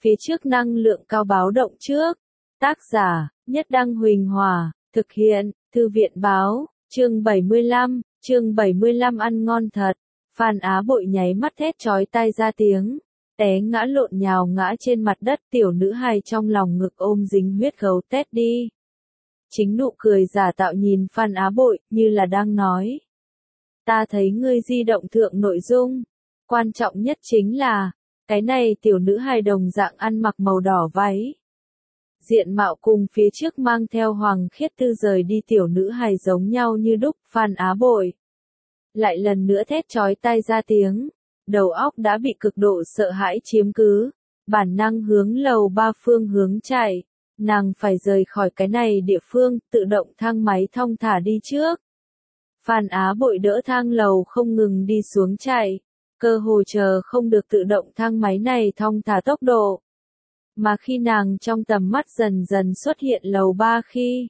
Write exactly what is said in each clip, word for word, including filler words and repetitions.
phía trước năng lượng cao báo động trước. Tác giả, Nhất Đăng Huỳnh Hòa, thực hiện, Thư viện báo, chương bảy mươi lăm, chương bảy mươi lăm ăn ngon thật. Phan Á Bội nháy mắt thét chói tai ra tiếng, té ngã lộn nhào ngã trên mặt đất, tiểu nữ hài trong lòng ngực ôm dính huyết gấu tét đi. Chính nụ cười giả tạo nhìn Phan Á Bội, như là đang nói. Ta thấy ngươi di động thượng nội dung. Quan trọng nhất chính là, cái này tiểu nữ hài đồng dạng ăn mặc màu đỏ váy. Diện mạo cùng phía trước mang theo Hoàng Khiết Tư rời đi tiểu nữ hài giống nhau như đúc. Phan Á Bội lại lần nữa thét chói tai ra tiếng, đầu óc đã bị cực độ sợ hãi chiếm cứ, bản năng hướng lầu ba phương hướng chạy, nàng phải rời khỏi cái này địa phương, tự động thang máy thong thả đi trước. Phan Á Bội đỡ thang lầu không ngừng đi xuống chạy, cơ hồ chờ không được tự động thang máy này thong thả tốc độ. Mà khi nàng trong tầm mắt dần dần xuất hiện lầu ba khi,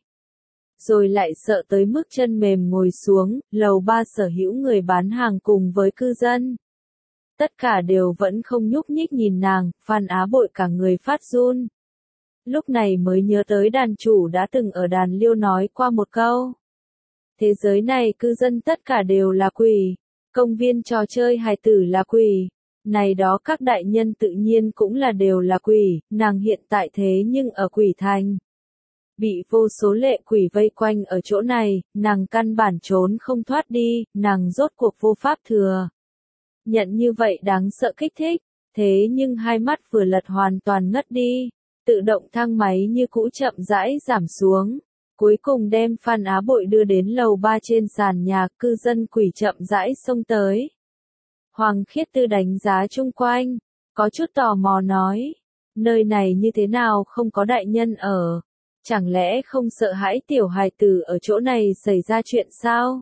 rồi lại sợ tới mức chân mềm ngồi xuống, lầu ba sở hữu người bán hàng cùng với cư dân. Tất cả đều vẫn không nhúc nhích nhìn nàng, Phan Á Bội cả người phát run. Lúc này mới nhớ tới đàn chủ đã từng ở đàn liêu nói qua một câu. Thế giới này cư dân tất cả đều là quỷ, công viên trò chơi hài tử là quỷ, này đó các đại nhân tự nhiên cũng là đều là quỷ, nàng hiện tại thế nhưng ở quỷ thành. Bị vô số lệ quỷ vây quanh ở chỗ này, nàng căn bản trốn không thoát đi, nàng rốt cuộc vô pháp thừa. Nhận như vậy đáng sợ kích thích, thế nhưng hai mắt vừa lật hoàn toàn ngất đi, tự động thang máy như cũ chậm rãi giảm xuống, cuối cùng đem Phan Á Bội đưa đến lầu ba trên sàn nhà, cư dân quỷ chậm rãi xông tới. Hoàng Khiết Tư đánh giá chung quanh, có chút tò mò nói, nơi này như thế nào không có đại nhân ở, chẳng lẽ không sợ hãi tiểu hài tử ở chỗ này xảy ra chuyện sao?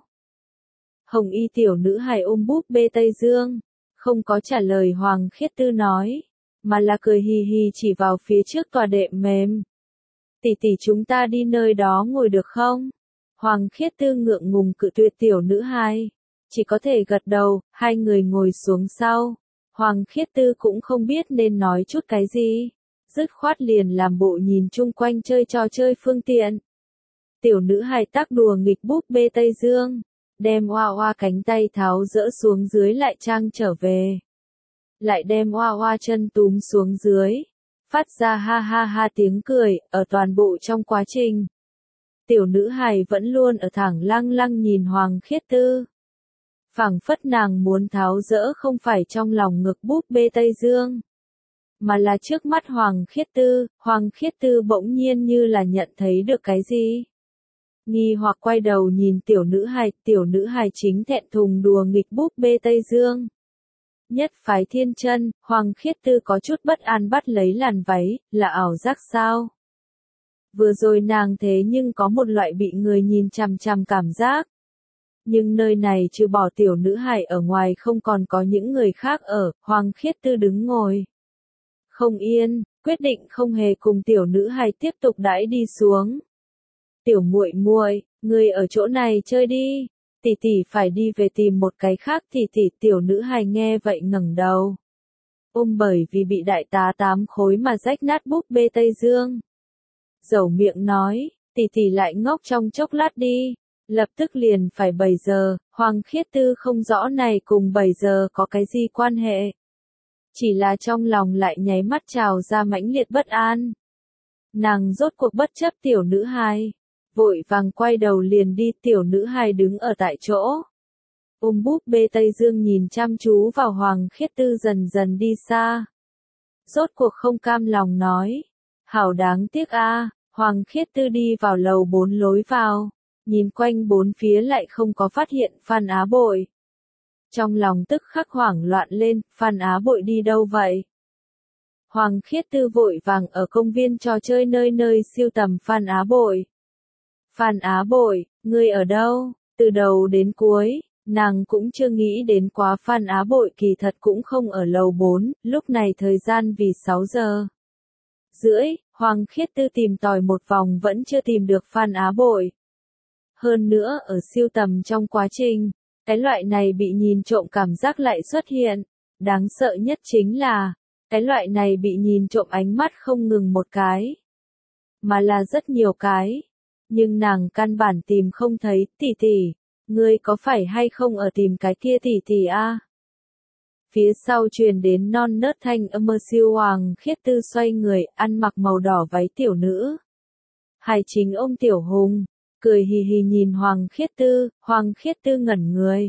Hồng y tiểu nữ hài ôm búp bê Tây Dương, không có trả lời Hoàng Khiết Tư nói, mà là cười hì hì chỉ vào phía trước tòa đệm mềm. Tỷ tỷ chúng ta đi nơi đó ngồi được không? Hoàng Khiết Tư ngượng ngùng cự tuyệt tiểu nữ hài, chỉ có thể gật đầu, hai người ngồi xuống sau. Hoàng Khiết Tư cũng không biết nên nói chút cái gì, dứt khoát liền làm bộ nhìn chung quanh chơi trò chơi phương tiện. Tiểu nữ hài tác đùa nghịch búp bê Tây Dương, đem oa oa cánh tay tháo dỡ xuống dưới lại trang trở về. Lại đem oa oa chân túm xuống dưới, phát ra ha ha ha tiếng cười, ở toàn bộ trong quá trình. Tiểu nữ hài vẫn luôn ở thẳng lăng lăng nhìn Hoàng Khiết Tư. Phảng phất nàng muốn tháo dỡ không phải trong lòng ngực búp bê Tây Dương, mà là trước mắt Hoàng Khiết Tư. Hoàng Khiết Tư bỗng nhiên như là nhận thấy được cái gì. Nghi hoặc quay đầu nhìn tiểu nữ hài, tiểu nữ hài chính thẹn thùng đùa nghịch búp bê Tây Dương. Nhất phái thiên chân, Hoàng Khiết Tư có chút bất an bắt lấy làn váy, là ảo giác sao? Vừa rồi nàng thế nhưng có một loại bị người nhìn chằm chằm cảm giác. Nhưng nơi này trừ bỏ tiểu nữ hài ở ngoài không còn có những người khác ở, Hoàng Khiết Tư đứng ngồi không yên, quyết định không hề cùng tiểu nữ hài tiếp tục đãi đi xuống. Tiểu muội muội, ngươi ở chỗ này chơi đi, tỷ tỷ phải đi về tìm một cái khác. Tỷ tỷ tiểu nữ hài nghe vậy ngẩng đầu, ôm bởi vì bị đại tá tám khối mà rách nát búp bê Tây Dương. Dẩu miệng nói, tỷ tỷ lại ngốc trong chốc lát đi, lập tức liền phải bảy giờ. Hoàng Khiết Tư không rõ này cùng bảy giờ có cái gì quan hệ. Chỉ là trong lòng lại nháy mắt trào ra mãnh liệt bất an. Nàng rốt cuộc bất chấp tiểu nữ hài, vội vàng quay đầu liền đi. Tiểu nữ hài đứng ở tại chỗ, ôm búp bê Tây Dương nhìn chăm chú vào Hoàng Khiết Tư dần dần đi xa. Rốt cuộc không cam lòng nói, hảo đáng tiếc a. Hoàng Khiết Tư đi vào lầu bốn lối vào, nhìn quanh bốn phía lại không có phát hiện Phan Á Bội. Trong lòng tức khắc hoảng loạn lên, Phan Á Bội đi đâu vậy? Hoàng Khiết Tư vội vàng ở công viên trò chơi nơi nơi siêu tầm Phan Á Bội. Phan Á Bội, ngươi ở đâu? Từ đầu đến cuối, nàng cũng chưa nghĩ đến quá Phan Á Bội kỳ thật cũng không ở lầu bốn, lúc này thời gian vì sáu giờ rưỡi, Hoàng Khiết Tư tìm tòi một vòng vẫn chưa tìm được Phan Á Bội. Hơn nữa ở siêu tầm trong quá trình, cái loại này bị nhìn trộm cảm giác lại xuất hiện. Đáng sợ nhất chính là, Cái loại này bị nhìn trộm ánh mắt không ngừng một cái, mà là rất nhiều cái. Nhưng nàng căn bản tìm không thấy, tỷ tỷ, ngươi có phải hay không ở tìm cái kia tỷ tỷ a? Phía sau truyền đến non nớt thanh âm mơ siêu Hoàng Khiết Tư xoay người, ăn mặc màu đỏ váy tiểu nữ. Hải Chính ôm Tiểu Hùng, cười hì hì nhìn Hoàng Khiết Tư, Hoàng Khiết Tư ngẩn người.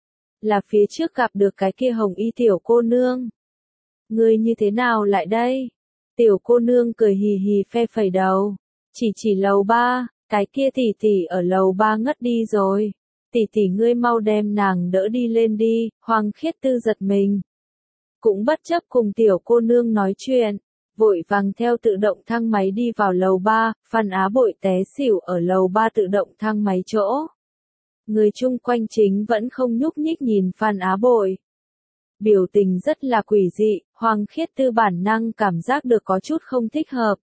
Là phía trước gặp được cái kia hồng y tiểu cô nương. Ngươi như thế nào lại đây? Tiểu cô nương cười hì hì phe phẩy đầu, chỉ chỉ lầu ba, cái kia tỷ tỷ ở lầu ba ngất đi rồi. Tỷ tỷ ngươi mau đem nàng đỡ đi lên đi, Hoàng Khiết Tư giật mình. Cũng bất chấp cùng tiểu cô nương nói chuyện, vội vàng theo tự động thang máy đi vào lầu ba, Phan Á Bội té xỉu ở lầu ba tự động thang máy chỗ. Người chung quanh chính vẫn không nhúc nhích nhìn Phan Á Bội. Biểu tình rất là quỷ dị, Hoàng Khiết Tư bản năng cảm giác được có chút không thích hợp.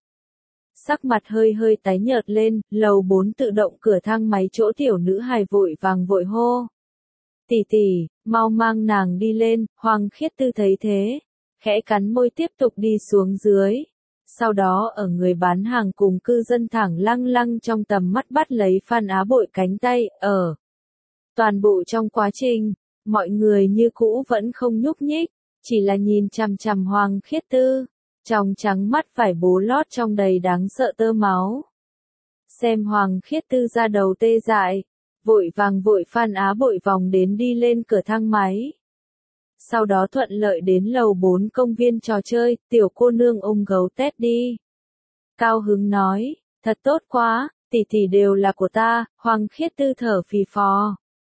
Sắc mặt hơi hơi tái nhợt lên, lầu bốn tự động cửa thang máy chỗ tiểu nữ hài vội vàng vội hô. Tỷ tỷ, mau mang nàng đi lên, Hoàng Khiết Tư thấy thế, khẽ cắn môi tiếp tục đi xuống dưới. Sau đó ở người bán hàng cùng cư dân thẳng lăng lăng trong tầm mắt bắt lấy Phan Á Bội cánh tay, ở. Toàn bộ trong quá trình, mọi người như cũ vẫn không nhúc nhích, chỉ là nhìn chằm chằm Hoàng Khiết Tư. Trong trắng mắt vải bố lót trong đầy đáng sợ tơ máu. Xem Hoàng Khiết Tư ra đầu tê dại, vội vàng vội Phan Á Bội vòng đến đi lên cửa thang máy. Sau đó thuận lợi đến lầu bốn công viên trò chơi, tiểu cô nương ôm gấu tét đi. Cao hứng nói, thật tốt quá, tỷ tỷ đều là của ta, Hoàng Khiết Tư thở phì phò.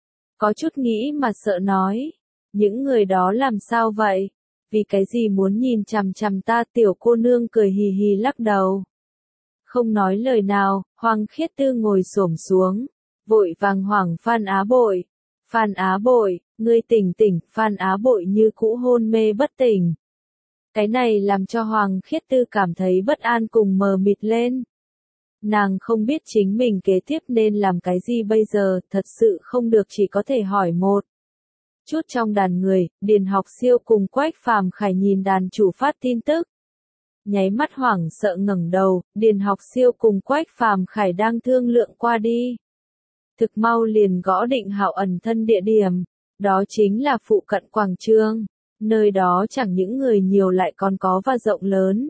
Có chút nghĩ mà sợ nói, những người đó làm sao vậy? Vì cái gì muốn nhìn chằm chằm ta, tiểu cô nương cười hì hì lắc đầu. Không nói lời nào, Hoàng Khiết Tư ngồi xổm xuống, vội vàng hoảng Phan Á Bội. Phan Á Bội, ngươi tỉnh tỉnh, Phan Á Bội như cũ hôn mê bất tỉnh. Cái này làm cho Hoàng Khiết Tư cảm thấy bất an cùng mờ mịt lên. Nàng không biết chính mình kế tiếp nên làm cái gì bây giờ, thật sự không được chỉ có thể hỏi một. Chút trong đàn người, Điền Học Siêu cùng Quách Phàm Khải nhìn đàn chủ phát tin tức. Nháy mắt hoảng sợ ngẩng đầu, Điền Học Siêu cùng Quách Phàm Khải đang thương lượng qua đi. Thực mau liền gõ định Hạo ẩn thân địa điểm, đó chính là phụ cận quảng trường, nơi đó chẳng những người nhiều lại còn có và rộng lớn.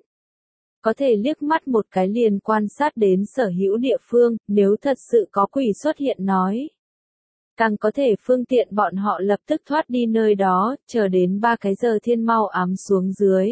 Có thể liếc mắt một cái liền quan sát đến sở hữu địa phương, nếu thật sự có quỷ xuất hiện nói. Càng có thể phương tiện bọn họ lập tức thoát đi nơi đó, chờ đến ba cái giờ thiên mau ám xuống dưới.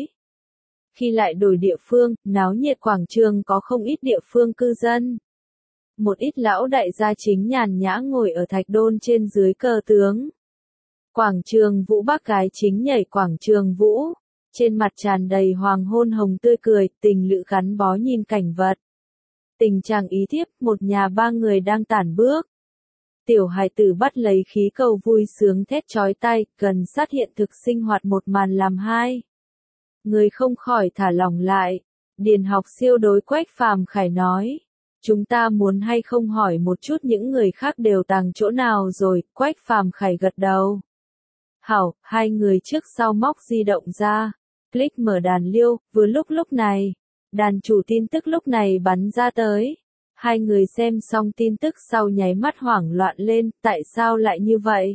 Khi lại đổi địa phương, náo nhiệt quảng trường có không ít địa phương cư dân. Một ít lão đại gia chính nhàn nhã ngồi ở thạch đôn trên dưới cờ tướng. Quảng trường vũ bác gái chính nhảy quảng trường vũ, trên mặt tràn đầy hoàng hôn hồng tươi cười, tình lữ gắn bó nhìn cảnh vật. Tình chàng ý thiếp, một nhà ba người đang tản bước. Tiểu hài tử bắt lấy khí cầu vui sướng thét chói tai, gần sát hiện thực sinh hoạt một màn làm hai. Người không khỏi thả lỏng lại. Điền Học Siêu đối Quách Phàm Khải nói. Chúng ta muốn hay không hỏi một chút những người khác đều tàng chỗ nào rồi, Quách Phàm Khải gật đầu. Hảo, hai người trước sau móc di động ra. Click mở đàn liêu, vừa lúc lúc này. Đàn chủ tin tức lúc này bắn ra tới. Hai người xem xong tin tức sau nháy mắt hoảng loạn lên, tại sao lại như vậy?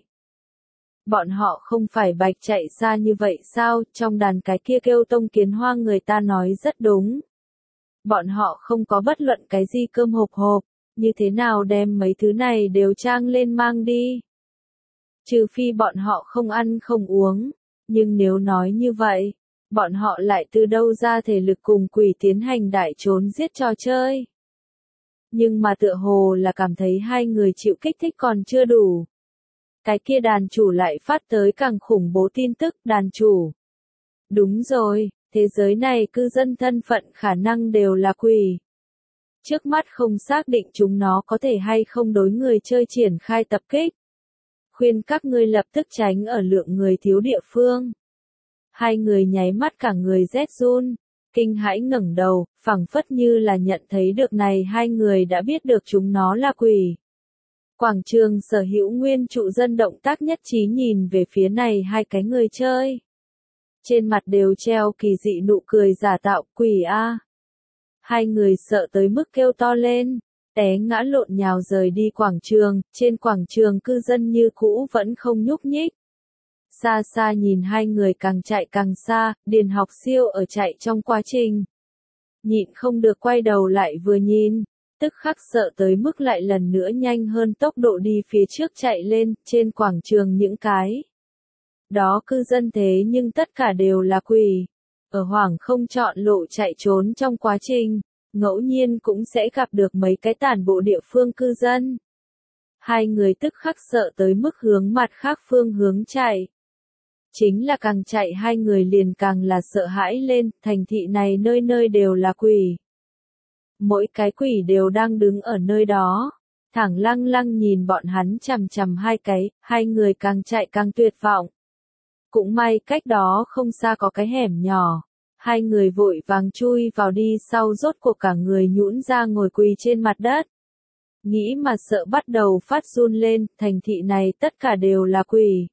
Bọn họ không phải bạch chạy xa như vậy sao, trong đàn cái kia kêu tông kiến hoa người ta nói rất đúng. Bọn họ không có bất luận cái gì cơm hộp hộp, như thế nào đem mấy thứ này đều trang lên mang đi. Trừ phi bọn họ không ăn không uống, nhưng nếu nói như vậy, bọn họ lại từ đâu ra thể lực cùng quỷ tiến hành đại trốn giết trò chơi. Nhưng mà tựa hồ là cảm thấy hai người chịu kích thích còn chưa đủ. Cái kia đàn chủ lại phát tới càng khủng bố tin tức, đàn chủ. Đúng rồi, thế giới này cư dân thân phận khả năng đều là quỷ. Trước mắt không xác định chúng nó có thể hay không đối người chơi triển khai tập kích. Khuyên các ngươi lập tức tránh ở lượng người thiếu địa phương. Hai người nháy mắt cả người rét run. Kinh hãi ngẩng đầu, phảng phất như là nhận thấy được này hai người đã biết được chúng nó là quỷ. Quảng trường sở hữu nguyên trụ dân động tác nhất trí nhìn về phía này hai cái người chơi. trên mặt đều treo kỳ dị nụ cười giả tạo, quỷ a. Hai người sợ tới mức kêu to lên, té ngã lộn nhào rời đi quảng trường, trên quảng trường cư dân như cũ vẫn không nhúc nhích. Xa xa nhìn hai người càng chạy càng xa, Điền Học Siêu ở chạy trong quá trình. Nhịn không được quay đầu lại vừa nhìn, tức khắc sợ tới mức lại lần nữa nhanh hơn tốc độ đi phía trước chạy lên, trên quảng trường những cái. Đó cư dân thế nhưng tất cả đều là quỷ. Ở hoảng không chọn lộ chạy trốn trong quá trình, ngẫu nhiên cũng sẽ gặp được mấy cái tản bộ địa phương cư dân. Hai người tức khắc sợ tới mức hướng mặt khác phương hướng chạy. Chính là càng chạy hai người liền càng là sợ hãi lên, thành thị này nơi nơi đều là quỷ. Mỗi cái quỷ đều đang đứng ở nơi đó, thẳng lăng lăng nhìn bọn hắn chằm chằm hai cái, hai người càng chạy càng tuyệt vọng. Cũng may cách đó không xa có cái hẻm nhỏ, hai người vội vàng chui vào đi sau rốt cuộc cả người nhũn ra ngồi quỳ trên mặt đất. Nghĩ mà sợ bắt đầu phát run lên, thành thị này tất cả đều là quỷ.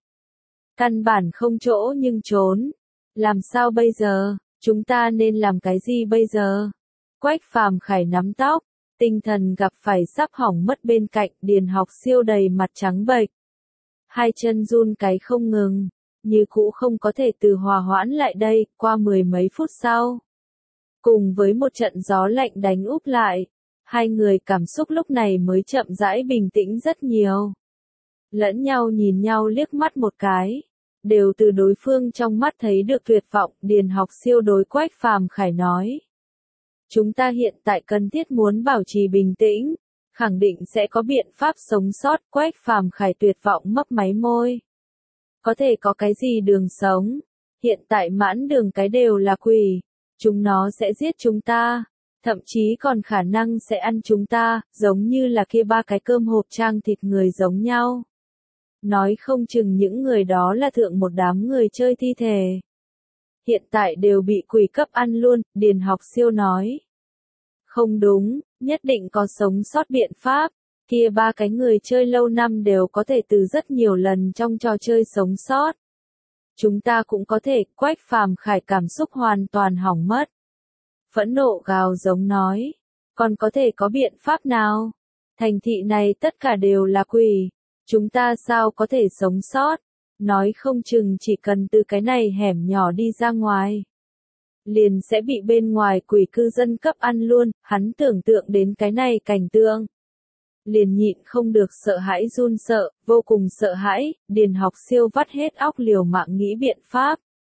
Căn bản không chỗ nhưng trốn. Làm sao bây giờ, chúng ta nên làm cái gì bây giờ? Quách Phàm Khải nắm tóc, tinh thần gặp phải sắp hỏng mất bên cạnh, Điền Học Siêu đầy mặt trắng bệch. Hai chân run cái không ngừng, như cũ không có thể từ hòa hoãn lại đây, qua mười mấy phút sau. Cùng với một trận gió lạnh đánh úp lại, hai người cảm xúc lúc này mới chậm rãi bình tĩnh rất nhiều. Lẫn nhau nhìn nhau liếc mắt một cái, đều từ đối phương trong mắt thấy được tuyệt vọng, Điền Học Siêu đối Quách Phàm Khải nói. Chúng ta hiện tại cần thiết muốn bảo trì bình tĩnh, khẳng định sẽ có biện pháp sống sót, Quách Phàm Khải tuyệt vọng mấp máy môi. Có thể có cái gì đường sống, hiện tại mãn đường cái đều là quỷ, chúng nó sẽ giết chúng ta, thậm chí còn khả năng sẽ ăn chúng ta, giống như là kia ba cái cơm hộp trang thịt người giống nhau. Nói không chừng những người đó là thượng một đám người chơi thi thể. Hiện tại đều bị quỷ cấp ăn luôn, Điền Học Siêu nói. Không đúng, nhất định có sống sót biện pháp, kia ba cái người chơi lâu năm đều có thể từ rất nhiều lần trong trò chơi sống sót. Chúng ta cũng có thể, Quách Phàm Khải cảm xúc hoàn toàn hỏng mất. Phẫn nộ gào giống nói, còn có thể có biện pháp nào? Thành thị này tất cả đều là quỷ, chúng ta sao có thể sống sót? Nói không chừng chỉ cần từ cái này hẻm nhỏ đi ra ngoài, liền sẽ bị bên ngoài quỷ cư dân cấp ăn luôn, hắn tưởng tượng đến cái này cảnh tượng. Liền nhịn không được sợ hãi run sợ, vô cùng sợ hãi, Điền Học Siêu vắt hết óc liều mạng nghĩ biện pháp.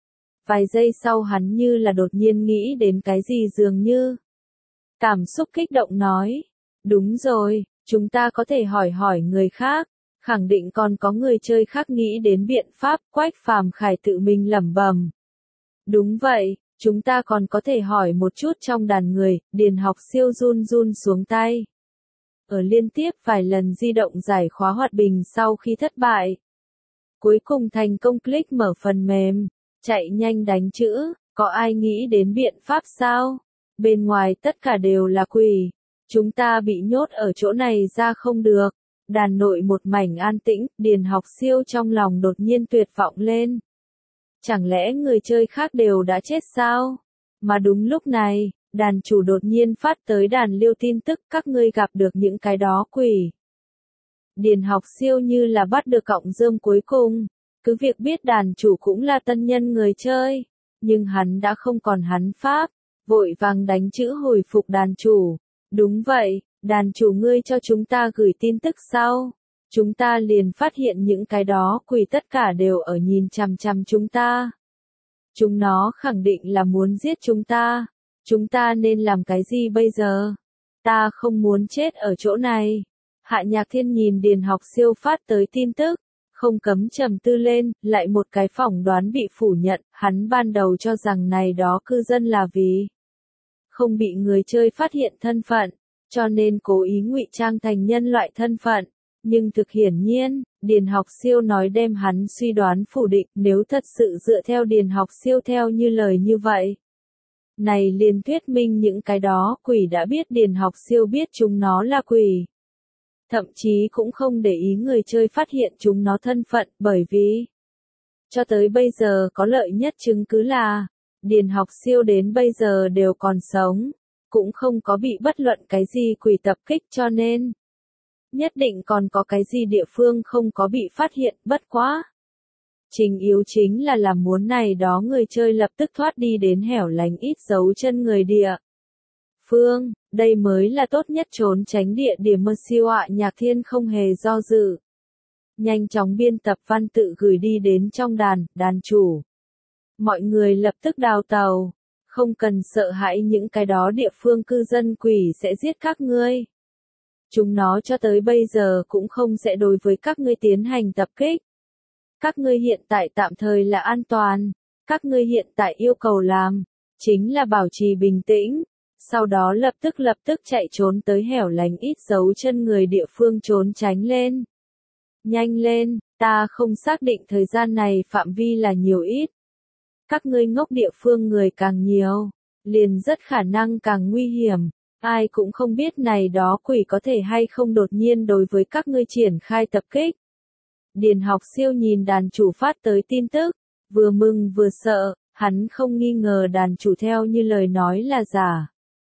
Vài giây sau hắn như là đột nhiên nghĩ đến cái gì dường như. Cảm xúc kích động nói, đúng rồi, chúng ta có thể hỏi hỏi người khác, khẳng định còn có người chơi khác nghĩ đến biện pháp, Quách Phàm Khải tự mình lẩm bẩm. Đúng vậy, chúng ta còn có thể hỏi một chút trong đàn người, Điền Học Siêu run run xuống tay. Ở liên tiếp vài lần di động giải khóa hoạt bình sau khi thất bại. Cuối cùng thành công click mở phần mềm, chạy nhanh đánh chữ, có ai nghĩ đến biện pháp sao? Bên ngoài tất cả đều là quỷ, chúng ta bị nhốt ở chỗ này ra không được. Đàn nội một mảnh an tĩnh, Điền Học Siêu trong lòng đột nhiên tuyệt vọng lên. Chẳng lẽ người chơi khác đều đã chết sao? Mà đúng lúc này, đàn chủ đột nhiên phát tới đàn liêu tin tức các ngươi gặp được những cái đó quỷ. Điền Học Siêu như là bắt được cọng rơm cuối cùng, cứ việc biết đàn chủ cũng là tân nhân người chơi, nhưng hắn đã không còn hắn pháp, vội vàng đánh chữ hồi phục đàn chủ. Đúng vậy, đàn chủ ngươi cho chúng ta gửi tin tức sau. Chúng ta liền phát hiện những cái đó quỷ tất cả đều ở nhìn chằm chằm chúng ta. Chúng nó khẳng định là muốn giết chúng ta. Chúng ta nên làm cái gì bây giờ? Ta không muốn chết ở chỗ này. Hạ Nhạc Thiên nhìn Điền Học Siêu phát tới tin tức, không cấm trầm tư lên, lại một cái phỏng đoán bị phủ nhận, hắn ban đầu cho rằng này đó cư dân là vì không bị người chơi phát hiện thân phận, cho nên cố ý ngụy trang thành nhân loại thân phận. Nhưng thực hiển nhiên, Điền Học Siêu nói đem hắn suy đoán phủ định, nếu thật sự dựa theo Điền Học Siêu theo như lời như vậy. Này liền thuyết minh những cái đó quỷ đã biết Điền Học Siêu biết chúng nó là quỷ. Thậm chí cũng không để ý người chơi phát hiện chúng nó thân phận, bởi vì Cho tới bây giờ có lợi nhất chứng cứ là, Điền Học Siêu đến bây giờ đều còn sống, cũng không có bị bất luận cái gì quỷ tập kích cho nên, nhất định còn có cái gì địa phương không có bị phát hiện, bất quá. Trình yếu chính là làm muốn này đó người chơi lập tức thoát đi đến hẻo lánh ít dấu chân người địa. Phương, đây mới là tốt nhất trốn tránh địa điểm mơ siêu ạ. Nhạc Thiên không hề do dự. Nhanh chóng biên tập văn tự gửi đi đến trong đàn, đàn chủ. Mọi người lập tức đào tàu, không cần sợ hãi những cái đó địa phương cư dân quỷ sẽ giết các ngươi. Chúng nó cho tới bây giờ cũng không sẽ đối với các ngươi tiến hành tập kích. Các ngươi hiện tại tạm thời là an toàn, các ngươi hiện tại yêu cầu làm, chính là bảo trì bình tĩnh, sau đó lập tức lập tức chạy trốn tới hẻo lánh ít dấu chân người địa phương trốn tránh lên. Nhanh lên, ta không xác định thời gian này phạm vi là nhiều ít. Các ngươi ngốc địa phương người càng nhiều, liền rất khả năng càng nguy hiểm, ai cũng không biết này đó quỷ có thể hay không đột nhiên đối với các ngươi triển khai tập kích. Điền Học Siêu nhìn đàn chủ phát tới tin tức, vừa mừng vừa sợ, hắn không nghi ngờ đàn chủ theo như lời nói là giả.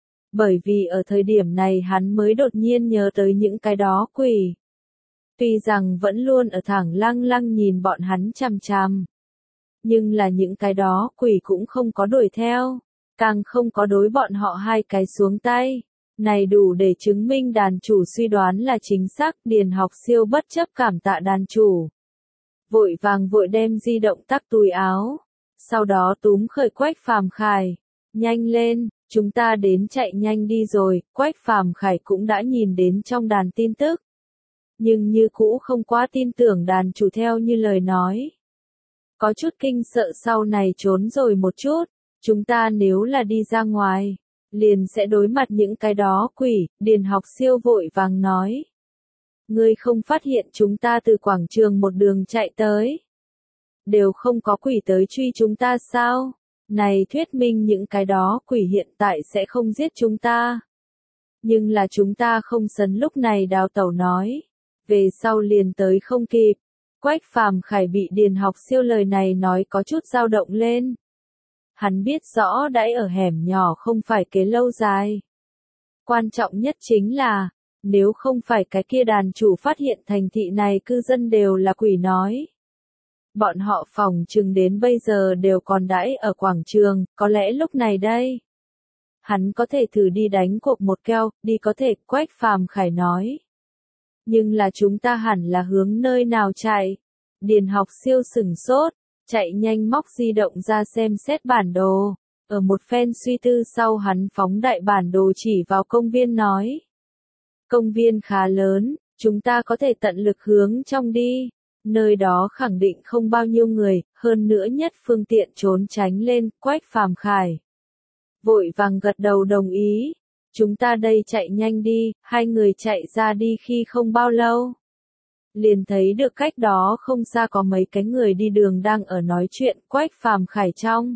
Bởi vì ở thời điểm này hắn mới đột nhiên nhớ tới những cái đó quỷ. Tuy rằng vẫn luôn ở thẳng lăng lăng nhìn bọn hắn chằm chằm. Nhưng là những cái đó quỷ cũng không có đuổi theo, càng không có đối bọn họ hai cái xuống tay. Này đủ để chứng minh đàn chủ suy đoán là chính xác. Điền Học Siêu bất chấp cảm tạ đàn chủ. Vội vàng vội đem di động tắc túi áo. Sau đó túm khởi Quách Phàm Khải. Nhanh lên, chúng ta đến chạy nhanh đi rồi. Quách Phàm Khải cũng đã nhìn đến trong đàn tin tức. Nhưng như cũ không quá tin tưởng đàn chủ theo như lời nói. Có chút kinh sợ sau này trốn rồi một chút. Chúng ta nếu là đi ra ngoài, liền sẽ đối mặt những cái đó quỷ. Điền Học Siêu vội vàng nói. Ngươi không phát hiện chúng ta từ quảng trường một đường chạy tới. Đều không có quỷ tới truy chúng ta sao? Này thuyết minh những cái đó quỷ hiện tại sẽ không giết chúng ta. Nhưng là chúng ta không sấn lúc này đào tẩu nói. Về sau liền tới không kịp. Quách Phàm Khải bị Điền Học Siêu lời này nói có chút dao động lên. Hắn biết rõ đãi ở hẻm nhỏ không phải kế lâu dài. Quan trọng nhất chính là, nếu không phải cái kia đàn chủ phát hiện thành thị này cư dân đều là quỷ nói. Bọn họ phòng chừng đến bây giờ đều còn đãi ở quảng trường, có lẽ lúc này đây. Hắn có thể thử đi đánh cuộc một keo, đi có thể, Quách Phàm Khải nói. Nhưng là chúng ta hẳn là hướng nơi nào chạy. Điền Học Siêu sửng sốt, chạy nhanh móc di động ra xem xét bản đồ. Ở một phen suy tư sau hắn phóng đại bản đồ chỉ vào công viên nói. Công viên khá lớn, chúng ta có thể tận lực hướng trong đi. Nơi đó khẳng định không bao nhiêu người, hơn nữa nhất phương tiện trốn tránh lên. Quách Phàm Khải vội vàng gật đầu đồng ý. Chúng ta đây chạy nhanh đi. Hai người chạy ra đi khi không bao lâu. Liền thấy được cách đó không xa có mấy cái người đi đường đang ở nói chuyện. Quách Phàm Khải trong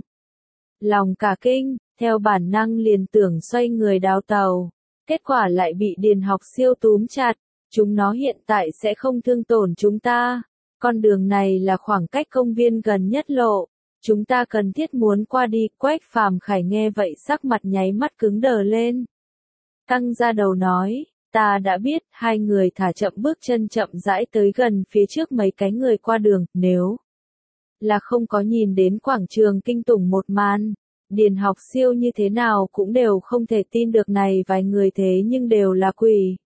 lòng cả kinh, theo bản năng liền tưởng xoay người đào tàu. Kết quả lại bị Điền Học Siêu túm chặt. Chúng nó hiện tại sẽ không thương tổn chúng ta. Con đường này là khoảng cách công viên gần nhất lộ. Chúng ta cần thiết muốn qua đi. Quách Phàm Khải nghe vậy sắc mặt nháy mắt cứng đờ lên. Căng ra đầu nói. Ta đã biết. Hai người thả chậm bước chân chậm rãi tới gần phía trước mấy cái người qua đường. Nếu là không có nhìn đến quảng trường kinh tủng một màn. Điền Học Siêu như thế nào cũng đều không thể tin được này vài người thế nhưng đều là quỷ.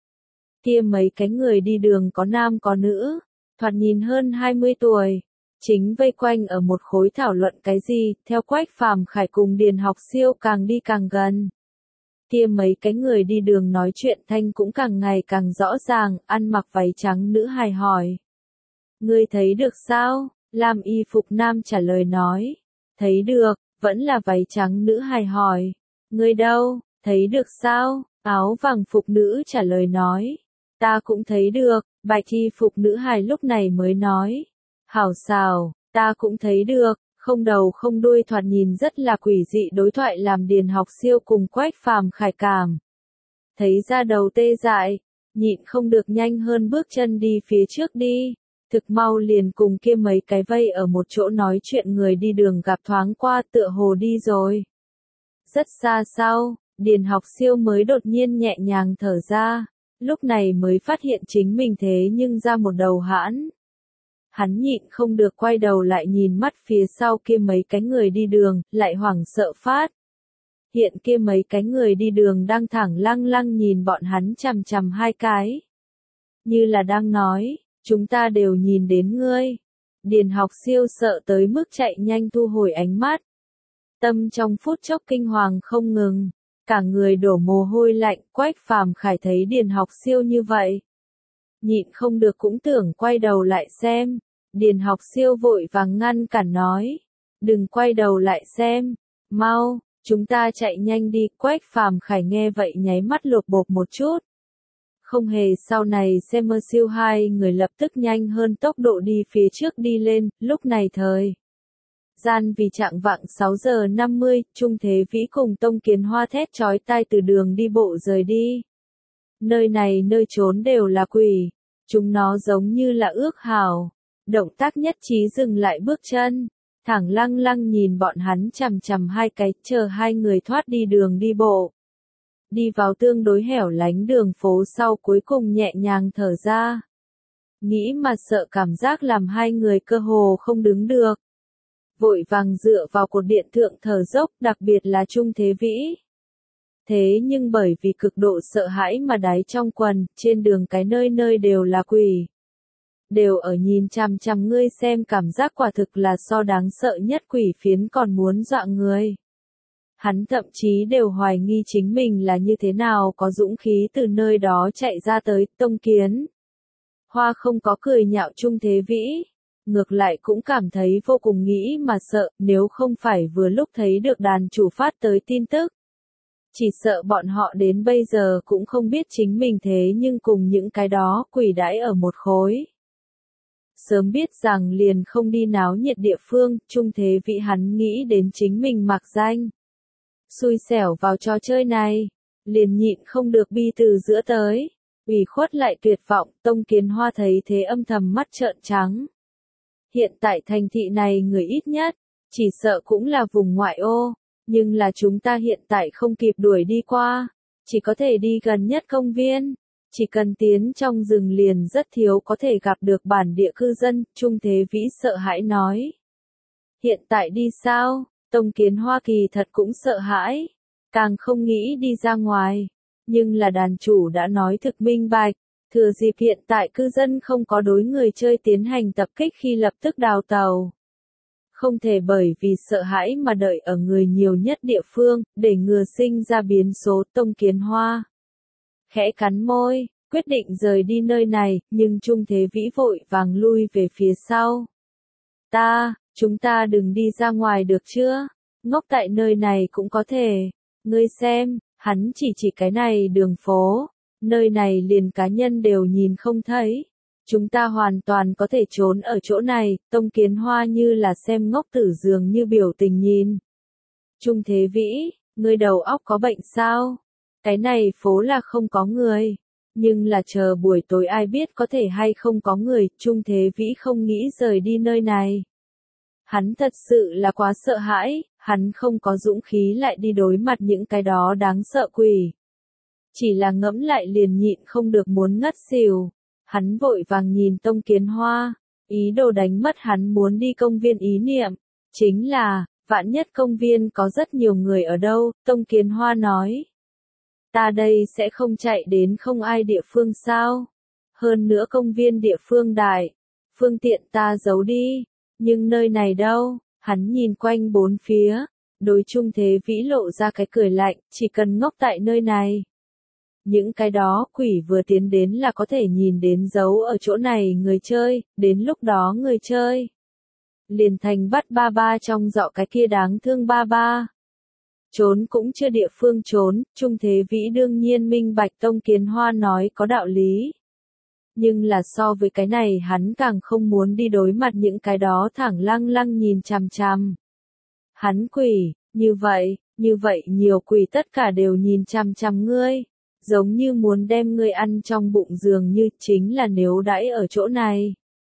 Kia mấy cái người đi đường có nam có nữ, thoạt nhìn hơn hai mươi tuổi, chính vây quanh ở một khối thảo luận cái gì. Theo Quách Phàm Khải cùng Điền Học Siêu càng đi càng gần. Kia mấy cái người đi đường nói chuyện thanh cũng càng ngày càng rõ ràng. Ăn mặc váy trắng nữ hài hỏi. Ngươi thấy được sao? Lam y phục nam trả lời nói. Thấy được. Vẫn là váy trắng nữ hài hỏi. Ngươi đâu? Thấy được sao? Áo vàng phục nữ trả lời nói. Ta cũng thấy được. Bạch y phục nữ hài lúc này mới nói. Hảo xào, ta cũng thấy được. Không đầu không đuôi thoạt nhìn rất là quỷ dị đối thoại làm Điền Học Siêu cùng Quách Phàm Khải cảm. Thấy ra đầu tê dại, nhịn không được nhanh hơn bước chân đi phía trước đi. Thực mau liền cùng kia mấy cái vây ở một chỗ nói chuyện người đi đường gặp thoáng qua tựa hồ đi rồi. Rất xa sau, Điền Học Siêu mới đột nhiên nhẹ nhàng thở ra, lúc này mới phát hiện chính mình thế nhưng ra một đầu hãn. Hắn nhịn không được quay đầu lại nhìn mắt phía sau kia mấy cái người đi đường, lại hoảng sợ phát. Hiện kia mấy cái người đi đường đang thẳng lăng lăng nhìn bọn hắn chằm chằm hai cái. Như là đang nói, chúng ta đều nhìn đến ngươi. Điền Học Siêu sợ tới mức chạy nhanh thu hồi ánh mắt. Tâm trong phút chốc kinh hoàng không ngừng, cả người đổ mồ hôi lạnh. Quách Phàm Khải thấy Điền Học Siêu như vậy, nhịn không được cũng tưởng quay đầu lại xem. Điền Học Siêu vội vàng ngăn cản nói, đừng quay đầu lại xem, mau, chúng ta chạy nhanh đi. Quách Phàm Khải nghe vậy nháy mắt lột bột một chút. Không hề sau này xem mơ siêu hai người lập tức nhanh hơn tốc độ đi phía trước đi lên, lúc này thời. Gian vì trạng vạng sáu giờ năm mươi, Trung Thế Vĩ cùng Tông Kiến Hoa thét chói tai từ đường đi bộ rời đi. Nơi này nơi trốn đều là quỷ, chúng nó giống như là ước hảo. Động tác nhất trí dừng lại bước chân, thẳng lăng lăng nhìn bọn hắn chằm chằm hai cái, chờ hai người thoát đi đường đi bộ. Đi vào tương đối hẻo lánh đường phố sau cuối cùng nhẹ nhàng thở ra. Nghĩ mà sợ cảm giác làm hai người cơ hồ không đứng được. Vội vàng dựa vào cột điện thượng thở dốc, đặc biệt là Trung Thế Vĩ. Thế nhưng bởi vì cực độ sợ hãi mà đáy trong quần, trên đường cái nơi nơi đều là quỷ. Đều ở nhìn chằm chằm ngươi xem, cảm giác quả thực là so đáng sợ nhất quỷ phiến còn muốn dọa người. Hắn thậm chí đều hoài nghi chính mình là như thế nào có dũng khí từ nơi đó chạy ra tới. Tông Kiến Hoa không có cười nhạo Trung Thế Vĩ, ngược lại cũng cảm thấy vô cùng nghĩ mà sợ, nếu không phải vừa lúc thấy được đàn chủ phát tới tin tức. Chỉ sợ bọn họ đến bây giờ cũng không biết chính mình thế nhưng cùng những cái đó quỷ đãi ở một khối. Sớm biết rằng liền không đi náo nhiệt địa phương, Trung Thế Vĩ hắn nghĩ đến chính mình mặc danh. Xui xẻo vào trò chơi này, liền nhịn không được bi từ giữa tới, ủy khuất lại tuyệt vọng. Tông Kiến Hoa thấy thế âm thầm mắt trợn trắng. Hiện tại thành thị này người ít nhất, chỉ sợ cũng là vùng ngoại ô, nhưng là chúng ta hiện tại không kịp đuổi đi qua, chỉ có thể đi gần nhất công viên, chỉ cần tiến trong rừng liền rất thiếu có thể gặp được bản địa cư dân. Trung Thế Vĩ sợ hãi nói. Hiện tại đi sao? Tông Kiến Hoa kỳ thật cũng sợ hãi, càng không nghĩ đi ra ngoài, nhưng là đàn chủ đã nói thực minh bạch, thừa dịp hiện tại cư dân không có đối người chơi tiến hành tập kích khi lập tức đào tàu. Không thể bởi vì sợ hãi mà đợi ở người nhiều nhất địa phương, để ngừa sinh ra biến số. Tông Kiến Hoa khẽ cắn môi, quyết định rời đi nơi này, nhưng Trung Thế Vĩ vội vàng lui về phía sau. Ta, chúng ta đừng đi ra ngoài được chưa? Ngốc tại nơi này cũng có thể. Ngươi xem, hắn chỉ chỉ cái này đường phố, nơi này liền cá nhân đều nhìn không thấy. Chúng ta hoàn toàn có thể trốn ở chỗ này. Tông Kiến Hoa như là xem ngốc tử dường như biểu tình nhìn. Trung Thế Vĩ, ngươi đầu óc có bệnh sao? Cái này phố là không có người, nhưng là chờ buổi tối ai biết có thể hay không có người. Trung Thế Vĩ không nghĩ rời đi nơi này. Hắn thật sự là quá sợ hãi, hắn không có dũng khí lại đi đối mặt những cái đó đáng sợ quỷ. Chỉ là ngẫm lại liền nhịn không được muốn ngất xỉu. Hắn vội vàng nhìn Tông Kiến Hoa, ý đồ đánh mất hắn muốn đi công viên ý niệm. Chính là, vạn nhất công viên có rất nhiều người ở đâu. Tông Kiến Hoa nói. Ta đây sẽ không chạy đến không ai địa phương sao? Hơn nữa công viên địa phương đại, phương tiện ta giấu đi. Nhưng nơi này đâu? Hắn nhìn quanh bốn phía, đối Trung Thế Vĩ lộ ra cái cười lạnh, chỉ cần ngốc tại nơi này. Những cái đó quỷ vừa tiến đến là có thể nhìn đến dấu ở chỗ này người chơi, đến lúc đó người chơi liền thành bắt ba ba trong dọ cái kia đáng thương ba ba. Trốn cũng chưa địa phương trốn. Trung Thế Vĩ đương nhiên minh bạch Tông Kiến Hoa nói có đạo lý. Nhưng là so với cái này hắn càng không muốn đi đối mặt những cái đó thẳng lăng lăng nhìn chằm chằm. Hắn quỷ, như vậy, như vậy nhiều quỷ tất cả đều nhìn chằm chằm ngươi, giống như muốn đem ngươi ăn trong bụng dường như. Chính là nếu đãi ở chỗ này,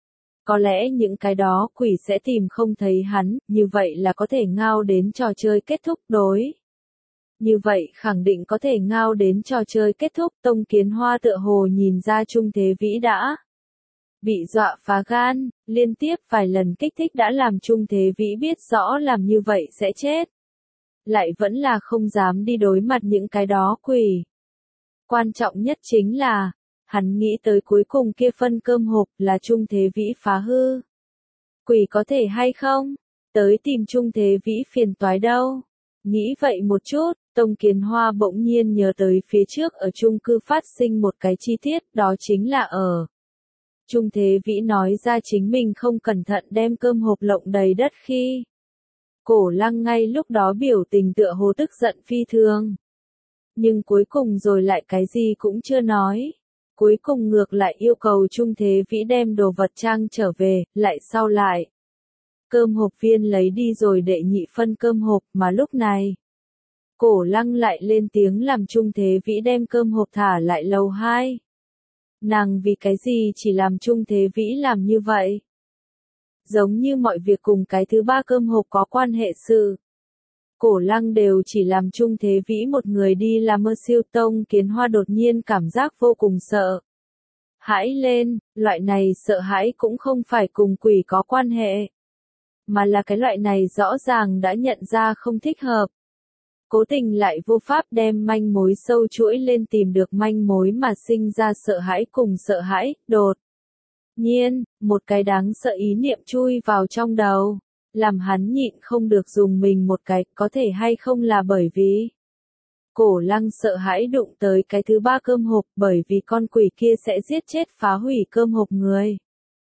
Có lẽ những cái đó quỷ sẽ tìm không thấy hắn, như vậy là có thể ngao đến trò chơi kết thúc đối. Như vậy khẳng định có thể ngao đến trò chơi kết thúc. Tông Kiến Hoa tựa hồ nhìn ra Trung Thế Vĩ đã bị dọa phá gan, liên tiếp vài lần kích thích đã làm Trung Thế Vĩ biết rõ làm như vậy sẽ chết. Lại vẫn là không dám đi đối mặt những cái đó quỷ. Quan trọng nhất chính là, hắn nghĩ tới cuối cùng kia phân cơm hộp là Trung Thế Vĩ phá hư. Quỷ có thể hay không? Tới tìm Trung Thế Vĩ phiền toái đâu. Nghĩ vậy một chút, Tông Kiến Hoa bỗng nhiên nhớ tới phía trước ở chung cư phát sinh một cái chi tiết, đó chính là ở. Trung Thế Vĩ nói ra chính mình không cẩn thận đem cơm hộp lộng đầy đất khi. Cổ Lăng ngay lúc đó biểu tình tựa hồ tức giận phi thường. Nhưng cuối cùng rồi lại cái gì cũng chưa nói. Cuối cùng ngược lại yêu cầu Trung Thế Vĩ đem đồ vật trang trở về, lại sau lại. Cơm hộp viên lấy đi rồi đệ nhị phân cơm hộp mà lúc này. Cổ Lăng lại lên tiếng làm Trung Thế Vĩ đem cơm hộp thả lại lầu hai. Nàng vì cái gì chỉ làm Trung Thế Vĩ làm như vậy? Giống như mọi việc cùng cái thứ ba cơm hộp có quan hệ sự. Cổ Lăng đều chỉ làm Trung Thế Vĩ một người đi làm mơ siêu. Tông Kiến Hoa đột nhiên cảm giác vô cùng sợ. Hãi lên, loại này sợ hãi cũng không phải cùng quỷ có quan hệ. Mà là cái loại này rõ ràng đã nhận ra không thích hợp. Cố tình lại vô pháp đem manh mối sâu chuỗi lên tìm được manh mối mà sinh ra sợ hãi cùng sợ hãi, đột. Nhiên, một cái đáng sợ ý niệm chui vào trong đầu, làm hắn nhịn không được dùng mình một cái, có thể hay không là bởi vì. Cổ Lăng sợ hãi đụng tới cái thứ ba cơm hộp bởi vì con quỷ kia sẽ giết chết phá hủy cơm hộp người.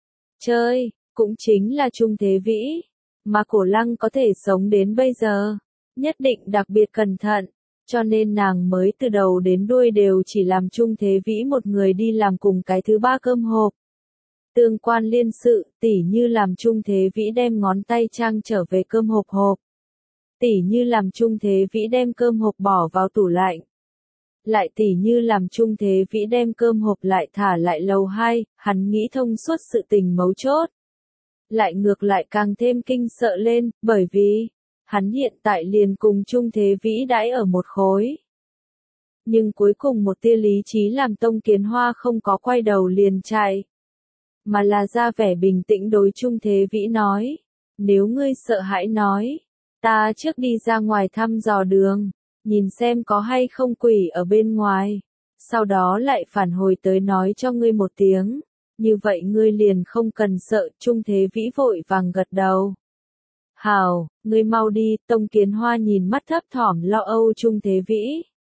Chơi, cũng chính là Trung Thế Vĩ, mà Cổ Lăng có thể sống đến bây giờ. Nhất định đặc biệt cẩn thận, cho nên nàng mới từ đầu đến đuôi đều chỉ làm Trung Thế Vĩ một người đi làm cùng cái thứ ba cơm hộp. Tương quan liên sự, tỉ như làm Trung Thế Vĩ đem ngón tay trang trở về cơm hộp hộp. Tỉ như làm Trung Thế Vĩ đem cơm hộp bỏ vào tủ lạnh. Lại tỉ như làm Trung Thế Vĩ đem cơm hộp lại thả lại lầu hai, hắn nghĩ thông suốt sự tình mấu chốt. Lại ngược lại càng thêm kinh sợ lên, bởi vì. Hắn hiện tại liền cùng Trung Thế Vĩ đãi ở một khối. Nhưng cuối cùng một tia lý trí làm Tông Kiến Hoa không có quay đầu liền chạy. Mà là ra vẻ bình tĩnh đối Trung Thế Vĩ nói. Nếu ngươi sợ hãi nói. Ta trước đi ra ngoài thăm dò đường. Nhìn xem có hay không quỷ ở bên ngoài. Sau đó lại phản hồi tới nói cho ngươi một tiếng. Như vậy ngươi liền không cần sợ. Trung Thế Vĩ vội vàng gật đầu. Hào, ngươi mau đi. Tông Kiến Hoa nhìn mắt thấp thỏm lo âu Trung Thế Vĩ.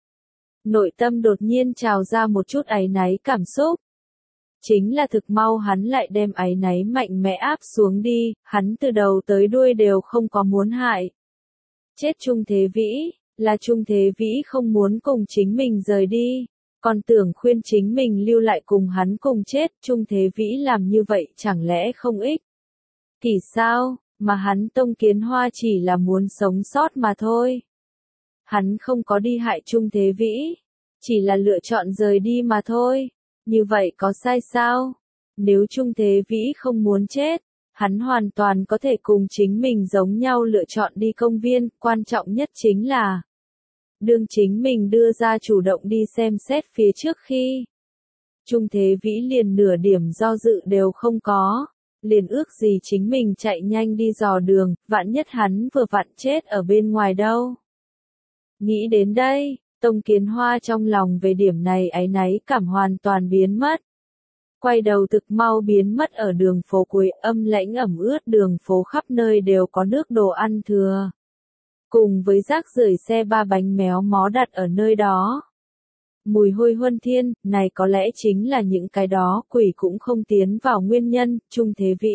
Nội tâm đột nhiên trào ra một chút áy náy cảm xúc. Chính là thực mau hắn lại đem áy náy mạnh mẽ áp xuống đi, hắn từ đầu tới đuôi đều không có muốn hại. Chết Trung Thế Vĩ, là Trung Thế Vĩ không muốn cùng chính mình rời đi, còn tưởng khuyên chính mình lưu lại cùng hắn cùng chết. Trung Thế Vĩ làm như vậy chẳng lẽ không ích? Kỳ sao? Mà hắn Tông Kiến Hoa chỉ là muốn sống sót mà thôi. Hắn không có đi hại Trung Thế Vĩ, chỉ là lựa chọn rời đi mà thôi. Như vậy có sai sao? Nếu Trung Thế Vĩ không muốn chết, hắn hoàn toàn có thể cùng chính mình giống nhau lựa chọn đi công viên, quan trọng nhất chính là đương chính mình đưa ra chủ động đi xem xét phía trước khi. Trung Thế Vĩ liền nửa điểm do dự đều không có. Liền ước gì chính mình chạy nhanh đi dò đường, vạn nhất hắn vừa vặn chết ở bên ngoài đâu. Nghĩ đến đây, Tông Kiến Hoa trong lòng về điểm này áy náy cảm hoàn toàn biến mất. Quay đầu thực mau biến mất ở đường phố cuối, âm lãnh ẩm ướt đường phố khắp nơi đều có nước đồ ăn thừa. Cùng với rác rưởi xe ba bánh méo mó đặt ở nơi đó. Mùi hôi huân thiên, này có lẽ chính là những cái đó quỷ cũng không tiến vào nguyên nhân. Trung Thế Vĩ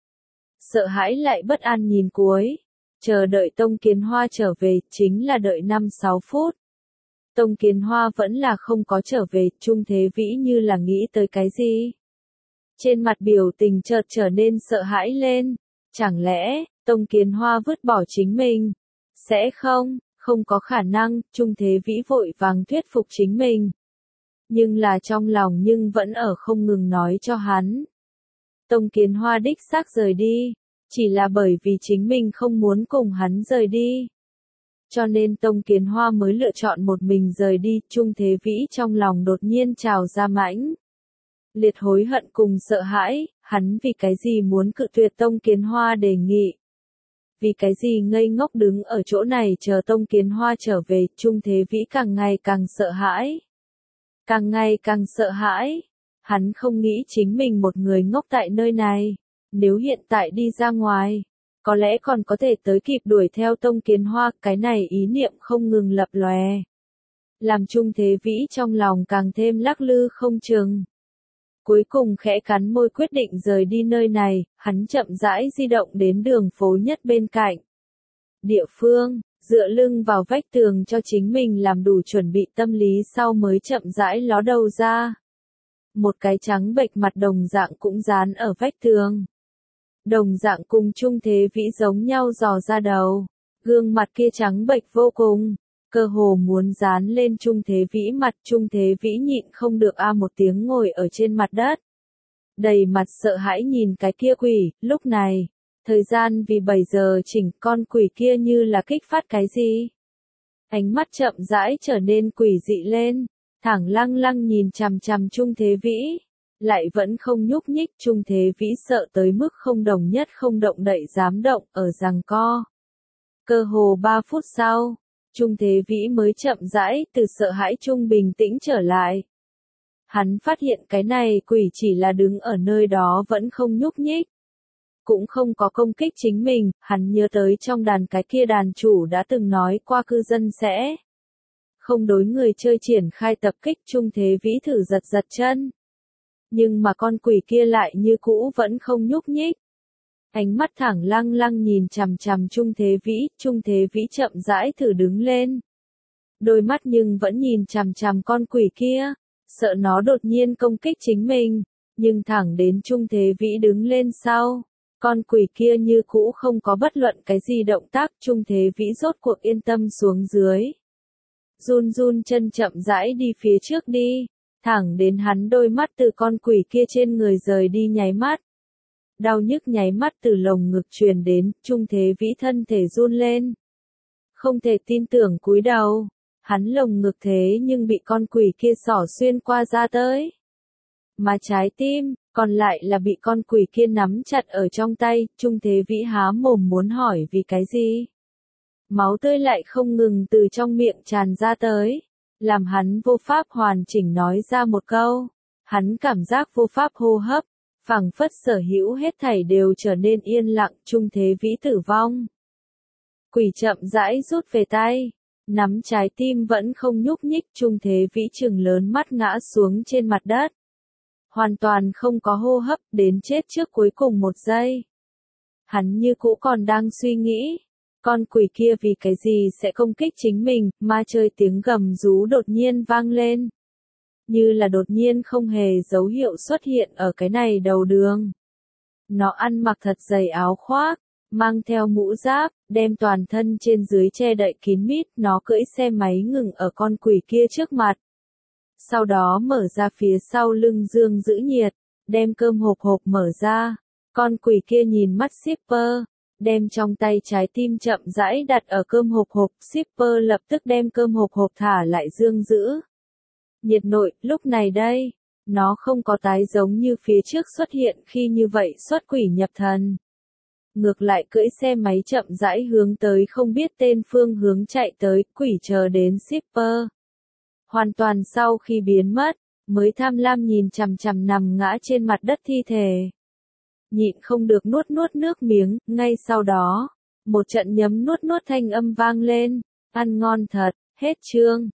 sợ hãi lại bất an nhìn cuối, chờ đợi Tông Kiến Hoa trở về, chính là đợi năm sáu phút. Tông Kiến Hoa vẫn là không có trở về. Trung Thế Vĩ như là nghĩ tới cái gì. Trên mặt biểu tình chợt trở nên sợ hãi lên. Chẳng lẽ, Tông Kiến Hoa vứt bỏ chính mình? Sẽ không. Không có khả năng. Trung Thế Vĩ vội vàng thuyết phục chính mình. Nhưng là trong lòng nhưng vẫn ở không ngừng nói cho hắn. Tông Kiến Hoa đích xác rời đi, chỉ là bởi vì chính mình không muốn cùng hắn rời đi. Cho nên Tông Kiến Hoa mới lựa chọn một mình rời đi. Trung Thế Vĩ trong lòng đột nhiên trào ra mãnh liệt hối hận cùng sợ hãi, hắn vì cái gì muốn cự tuyệt Tông Kiến Hoa đề nghị. Vì cái gì ngây ngốc đứng ở chỗ này chờ Tông Kiến Hoa trở về. Trung Thế Vĩ càng ngày càng sợ hãi. Càng ngày càng sợ hãi. Hắn không nghĩ chính mình một người ngốc tại nơi này. Nếu hiện tại đi ra ngoài, có lẽ còn có thể tới kịp đuổi theo Tông Kiến Hoa. Cái này ý niệm không ngừng lập lòe, làm Trung Thế Vĩ trong lòng càng thêm lắc lư không chừng. Cuối cùng khẽ cắn môi quyết định rời đi nơi này. Hắn chậm rãi di động đến đường phố nhất bên cạnh địa phương, dựa lưng vào vách tường cho chính mình làm đủ chuẩn bị tâm lý sau mới chậm rãi ló đầu ra. Một cái trắng bệch mặt đồng dạng cũng dán ở vách tường. Đồng dạng cùng Trung Thế Vĩ giống nhau dò ra đầu. Gương mặt kia trắng bệch vô cùng, cơ hồ muốn dán lên Trung Thế Vĩ mặt. Trung Thế Vĩ nhịn không được a một tiếng ngồi ở trên mặt đất. Đầy mặt sợ hãi nhìn cái kia quỷ. Lúc này, thời gian vì bảy giờ chỉnh, con quỷ kia như là kích phát cái gì. Ánh mắt chậm rãi trở nên quỷ dị lên, thẳng lăng lăng nhìn chằm chằm Trung Thế Vĩ. Lại vẫn không nhúc nhích. Trung Thế Vĩ sợ tới mức không đồng nhất không động đậy dám động, ở giằng co. Cơ hồ ba phút sau, Trung Thế Vĩ mới chậm rãi từ sợ hãi trung bình tĩnh trở lại. Hắn phát hiện cái này quỷ chỉ là đứng ở nơi đó vẫn không nhúc nhích. Cũng không có công kích chính mình. Hắn nhớ tới trong đàn cái kia đàn chủ đã từng nói qua cư dân sẽ không đối người chơi triển khai tập kích. Trung Thế Vĩ thử giật giật chân. Nhưng mà con quỷ kia lại như cũ vẫn không nhúc nhích. Ánh mắt thẳng lăng lăng nhìn chằm chằm Trung Thế Vĩ. Trung Thế Vĩ chậm rãi thử đứng lên. Đôi mắt nhưng vẫn nhìn chằm chằm con quỷ kia, sợ nó đột nhiên công kích chính mình. Nhưng thẳng đến Trung Thế Vĩ đứng lên sau, con quỷ kia như cũ không có bất luận cái gì động tác. Trung Thế Vĩ rốt cuộc yên tâm xuống dưới. Run run chân chậm rãi đi phía trước đi. Thẳng đến hắn đôi mắt từ con quỷ kia trên người rời đi nháy mắt. Đau nhức nháy mắt từ lồng ngực truyền đến. Trung Thế Vĩ thân thể run lên. Không thể tin tưởng cúi đầu. Hắn lồng ngực thế nhưng bị con quỷ kia xỏ xuyên qua ra tới. Mà trái tim, còn lại là bị con quỷ kia nắm chặt ở trong tay. Trung Thế Vĩ há mồm muốn hỏi vì cái gì. Máu tươi lại không ngừng từ trong miệng tràn ra tới. Làm hắn vô pháp hoàn chỉnh nói ra một câu. Hắn cảm giác vô pháp hô hấp. Phảng phất sở hữu hết thảy đều trở nên yên lặng. Trung Thế Vĩ tử vong. Quỷ chậm rãi rút về tay. Nắm trái tim vẫn không nhúc nhích. Trung Thế Vĩ trừng lớn mắt ngã xuống trên mặt đất. Hoàn toàn không có hô hấp, đến chết trước cuối cùng một giây. Hắn như cũ còn đang suy nghĩ. Con quỷ kia vì cái gì sẽ công kích chính mình. Ma chơi tiếng gầm rú đột nhiên vang lên. Như là đột nhiên không hề dấu hiệu xuất hiện ở cái này đầu đường. Nó ăn mặc thật dày áo khoác, mang theo mũ giáp, đem toàn thân trên dưới che đậy kín mít. Nó cưỡi xe máy ngừng ở con quỷ kia trước mặt. Sau đó mở ra phía sau lưng dương giữ nhiệt, đem cơm hộp hộp mở ra. Con quỷ kia nhìn mắt shipper, đem trong tay trái tim chậm rãi đặt ở cơm hộp hộp. Shipper lập tức đem cơm hộp hộp thả lại dương giữ nhiệt nội. Lúc này đây, nó không có tái giống như phía trước xuất hiện khi như vậy xuất quỷ nhập thần. Ngược lại cưỡi xe máy chậm rãi hướng tới không biết tên phương hướng chạy tới. Quỷ chờ đến shipper hoàn toàn sau khi biến mất, mới tham lam nhìn chằm chằm nằm ngã trên mặt đất thi thể. Nhịn không được nuốt nuốt nước miếng. Ngay sau đó, một trận nhấm nuốt nuốt thanh âm vang lên. Ăn ngon thật. Hết chương.